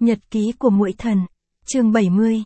Nhật ký của muội thần. Chương 70,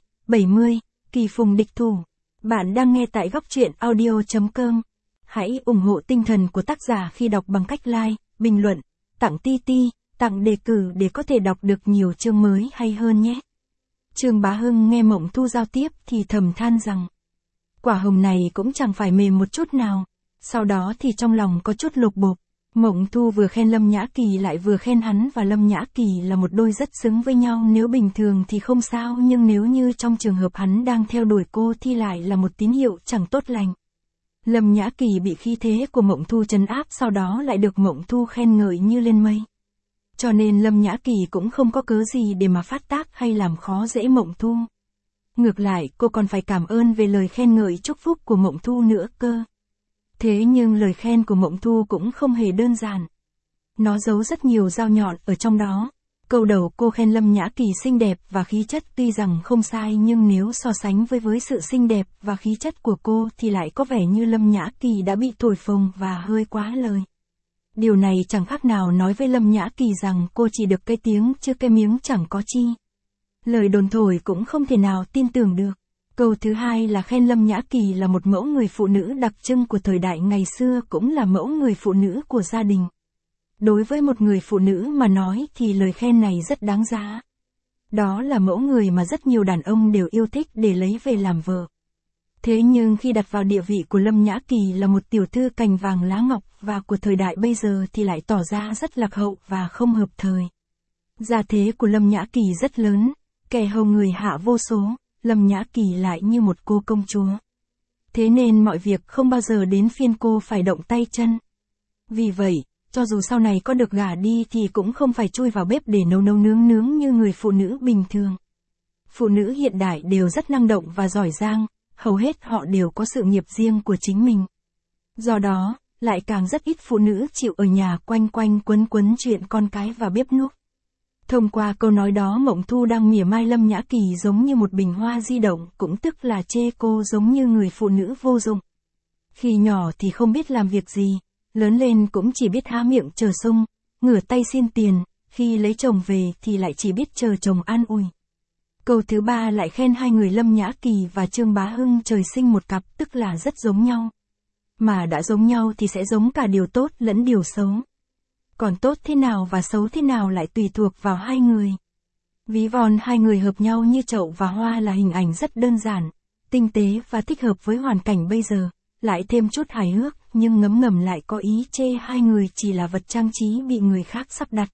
Kỳ phùng địch thủ. Bạn đang nghe tại góc truyện audio.com. Hãy ủng hộ tinh thần của tác giả khi đọc bằng cách like, bình luận, tặng TT, tặng đề cử để có thể đọc được nhiều chương mới hay hơn nhé. Trương Bá Hưng nghe Mộng Thu giao tiếp thì thầm than rằng, quả hồng này cũng chẳng phải mềm một chút nào. Sau đó thì trong lòng có chút lục bộp. Mộng Thu vừa khen Lâm Nhã Kỳ lại vừa khen hắn và Lâm Nhã Kỳ là một đôi rất xứng với nhau, nếu bình thường thì không sao, nhưng nếu như trong trường hợp hắn đang theo đuổi cô thì lại là một tín hiệu chẳng tốt lành. Lâm Nhã Kỳ bị khí thế của Mộng Thu trấn áp, sau đó lại được Mộng Thu khen ngợi như lên mây. Cho nên Lâm Nhã Kỳ cũng không có cớ gì để mà phát tác hay làm khó dễ Mộng Thu. Ngược lại, cô còn phải cảm ơn về lời khen ngợi chúc phúc của Mộng Thu nữa cơ. Thế nhưng lời khen của Mộng Thu cũng không hề đơn giản. Nó giấu rất nhiều dao nhọn ở trong đó. Câu đầu cô khen Lâm Nhã Kỳ xinh đẹp và khí chất tuy rằng không sai, nhưng nếu so sánh với sự xinh đẹp và khí chất của cô thì lại có vẻ như Lâm Nhã Kỳ đã bị thổi phồng và hơi quá lời. Điều này chẳng khác nào nói với Lâm Nhã Kỳ rằng cô chỉ được cái tiếng chứ cái miếng chẳng có chi. Lời đồn thổi cũng không thể nào tin tưởng được. Câu thứ hai là khen Lâm Nhã Kỳ là một mẫu người phụ nữ đặc trưng của thời đại ngày xưa, cũng là mẫu người phụ nữ của gia đình. Đối với một người phụ nữ mà nói thì lời khen này rất đáng giá. Đó là mẫu người mà rất nhiều đàn ông đều yêu thích để lấy về làm vợ. Thế nhưng khi đặt vào địa vị của Lâm Nhã Kỳ là một tiểu thư cành vàng lá ngọc và của thời đại bây giờ thì lại tỏ ra rất lạc hậu và không hợp thời. Gia thế của Lâm Nhã Kỳ rất lớn, kẻ hầu người hạ vô số. Lâm Nhã Kỳ lại như một cô công chúa. Thế nên mọi việc không bao giờ đến phiên cô phải động tay chân. Vì vậy, cho dù sau này có được gả đi thì cũng không phải chui vào bếp để nấu nướng như người phụ nữ bình thường. Phụ nữ hiện đại đều rất năng động và giỏi giang, hầu hết họ đều có sự nghiệp riêng của chính mình. Do đó, lại càng rất ít phụ nữ chịu ở nhà quanh quấn chuyện con cái và bếp núc. Thông qua câu nói đó, Mộng Thu đang mỉa mai Lâm Nhã Kỳ giống như một bình hoa di động, cũng tức là chê cô giống như người phụ nữ vô dụng. Khi nhỏ thì không biết làm việc gì, lớn lên cũng chỉ biết há miệng chờ sung, ngửa tay xin tiền, khi lấy chồng về thì lại chỉ biết chờ chồng an ủi. Câu thứ ba lại khen hai người Lâm Nhã Kỳ và Trương Bá Hưng trời sinh một cặp, tức là rất giống nhau. Mà đã giống nhau thì sẽ giống cả điều tốt lẫn điều xấu. Còn tốt thế nào và xấu thế nào lại tùy thuộc vào hai người. Ví von hai người hợp nhau như chậu và hoa là hình ảnh rất đơn giản, tinh tế và thích hợp với hoàn cảnh bây giờ, lại thêm chút hài hước, nhưng ngấm ngầm lại có ý chê hai người chỉ là vật trang trí bị người khác sắp đặt.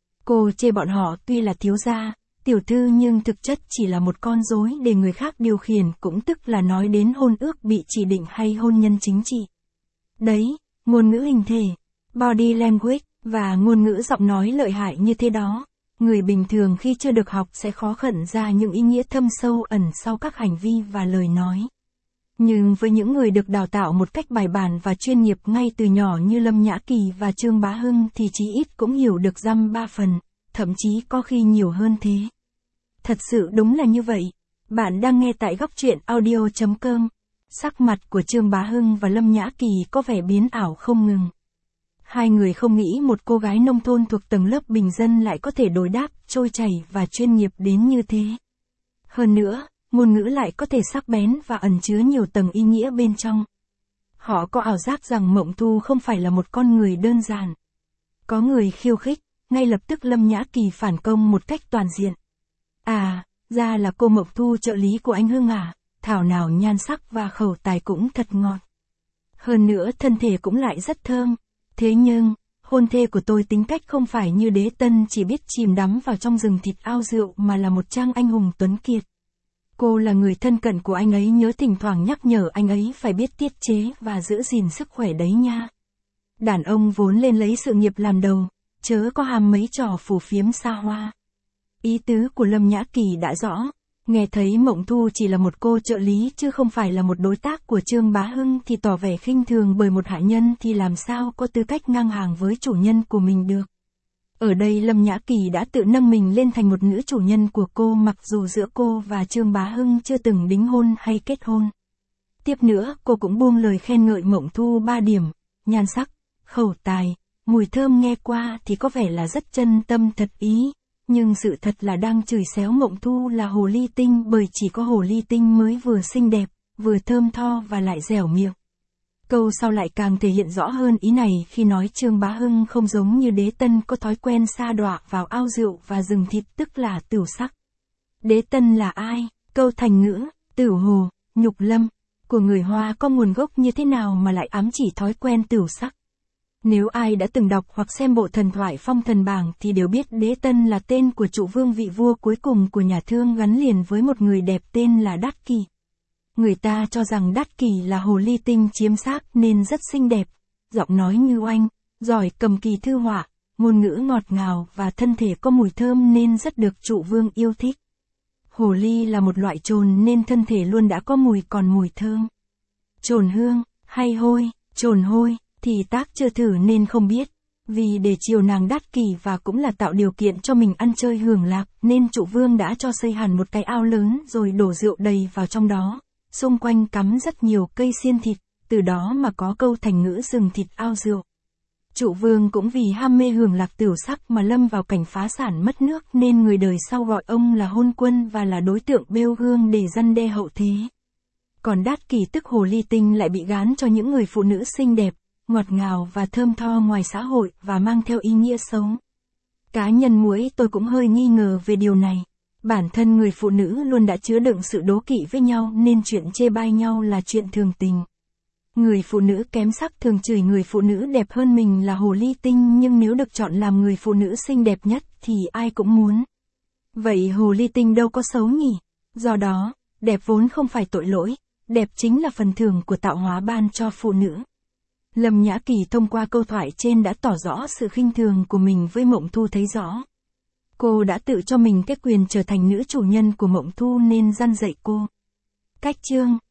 Cô chê bọn họ tuy là thiếu gia, tiểu thư nhưng thực chất chỉ là một con rối để người khác điều khiển, cũng tức là nói đến hôn ước bị chỉ định hay hôn nhân chính trị. Đấy, ngôn ngữ hình thể, body language, và ngôn ngữ giọng nói lợi hại như thế đó, người bình thường khi chưa được học sẽ khó khẩn ra những ý nghĩa thâm sâu ẩn sau các hành vi và lời nói. Nhưng với những người được đào tạo một cách bài bản và chuyên nghiệp ngay từ nhỏ như Lâm Nhã Kỳ và Trương Bá Hưng thì chí ít cũng hiểu được dăm ba phần, thậm chí có khi nhiều hơn thế. Thật sự đúng là như vậy. Bạn đang nghe tại góc truyện audio.com. Sắc mặt của Trương Bá Hưng và Lâm Nhã Kỳ có vẻ biến ảo không ngừng. Hai người không nghĩ một cô gái nông thôn thuộc tầng lớp bình dân lại có thể đối đáp, trôi chảy và chuyên nghiệp đến như thế. Hơn nữa, ngôn ngữ lại có thể sắc bén và ẩn chứa nhiều tầng ý nghĩa bên trong. Họ có ảo giác rằng Mộng Thu không phải là một con người đơn giản. Có người khiêu khích, ngay lập tức Lâm Nhã Kỳ phản công một cách toàn diện. À, ra là cô Mộng Thu trợ lý của anh Hưng à, thảo nào nhan sắc và khẩu tài cũng thật ngọt. Hơn nữa thân thể cũng lại rất thơm. Thế nhưng, hôn thê của tôi tính cách không phải như đế tân chỉ biết chìm đắm vào trong rừng thịt ao rượu mà là một trang anh hùng tuấn kiệt. Cô là người thân cận của anh ấy, nhớ thỉnh thoảng nhắc nhở anh ấy phải biết tiết chế và giữ gìn sức khỏe đấy nha. Đàn ông vốn lên lấy sự nghiệp làm đầu, chớ có ham mấy trò phù phiếm xa hoa. Ý tứ của Lâm Nhã Kỳ đã rõ. Nghe thấy Mộng Thu chỉ là một cô trợ lý chứ không phải là một đối tác của Trương Bá Hưng thì tỏ vẻ khinh thường, bởi một hạ nhân thì làm sao có tư cách ngang hàng với chủ nhân của mình được. Ở đây Lâm Nhã Kỳ đã tự nâng mình lên thành một nữ chủ nhân của cô, mặc dù giữa cô và Trương Bá Hưng chưa từng đính hôn hay kết hôn. Tiếp nữa cô cũng buông lời khen ngợi Mộng Thu 3 điểm, nhan sắc, khẩu tài, mùi thơm, nghe qua thì có vẻ là rất chân tâm thật ý. Nhưng sự thật là đang chửi xéo Mộng Thu là hồ ly tinh, bởi chỉ có hồ ly tinh mới vừa xinh đẹp, vừa thơm tho và lại dẻo miệng. Câu sau lại càng thể hiện rõ hơn ý này khi nói Trương Bá Hưng không giống như Đế Tân có thói quen sa đọa vào ao rượu và rừng thịt, tức là tửu sắc. Đế Tân là ai? Câu thành ngữ, tửu hồ, nhục lâm, của người Hoa có nguồn gốc như thế nào mà lại ám chỉ thói quen tửu sắc? Nếu ai đã từng đọc hoặc xem bộ thần thoại Phong Thần Bảng thì đều biết Đế Tân là tên của Trụ Vương, vị vua cuối cùng của nhà Thương, gắn liền với một người đẹp tên là Đát Kỷ. Người ta cho rằng Đát Kỷ là hồ ly tinh chiếm xác nên rất xinh đẹp, giọng nói như oanh, giỏi cầm kỳ thư họa, ngôn ngữ ngọt ngào và thân thể có mùi thơm nên rất được Trụ Vương yêu thích. Hồ ly là một loại trồn nên thân thể luôn đã có mùi còn mùi thơm. Trồn hương, hay hôi, trồn hôi, thì Tác chưa thử nên không biết. Vì để chiều nàng Đát Kỷ và cũng là tạo điều kiện cho mình ăn chơi hưởng lạc, nên Trụ Vương đã cho xây hẳn một cái ao lớn rồi đổ rượu đầy vào trong đó. Xung quanh cắm rất nhiều cây xiên thịt, từ đó mà có câu thành ngữ rừng thịt ao rượu. Trụ Vương cũng vì ham mê hưởng lạc tửu sắc mà lâm vào cảnh phá sản mất nước, nên người đời sau gọi ông là hôn quân và là đối tượng bêu gương để răn đe hậu thế. Còn Đát Kỷ tức hồ ly tinh lại bị gán cho những người phụ nữ xinh đẹp, ngọt ngào và thơm tho ngoài xã hội và mang theo ý nghĩa xấu. Cá nhân muỗi tôi cũng hơi nghi ngờ về điều này. Bản thân người phụ nữ luôn đã chứa đựng sự đố kỵ với nhau nên chuyện chê bai nhau là chuyện thường tình. Người phụ nữ kém sắc thường chửi người phụ nữ đẹp hơn mình là hồ ly tinh, nhưng nếu được chọn làm người phụ nữ xinh đẹp nhất thì ai cũng muốn. Vậy hồ ly tinh đâu có xấu nhỉ? Do đó, đẹp vốn không phải tội lỗi, đẹp chính là phần thưởng của tạo hóa ban cho phụ nữ. Lâm Nhã Kỳ thông qua câu thoại trên đã tỏ rõ sự khinh thường của mình với Mộng Thu thấy rõ. Cô đã tự cho mình cái quyền trở thành nữ chủ nhân của Mộng Thu nên răn dạy cô. Cách chương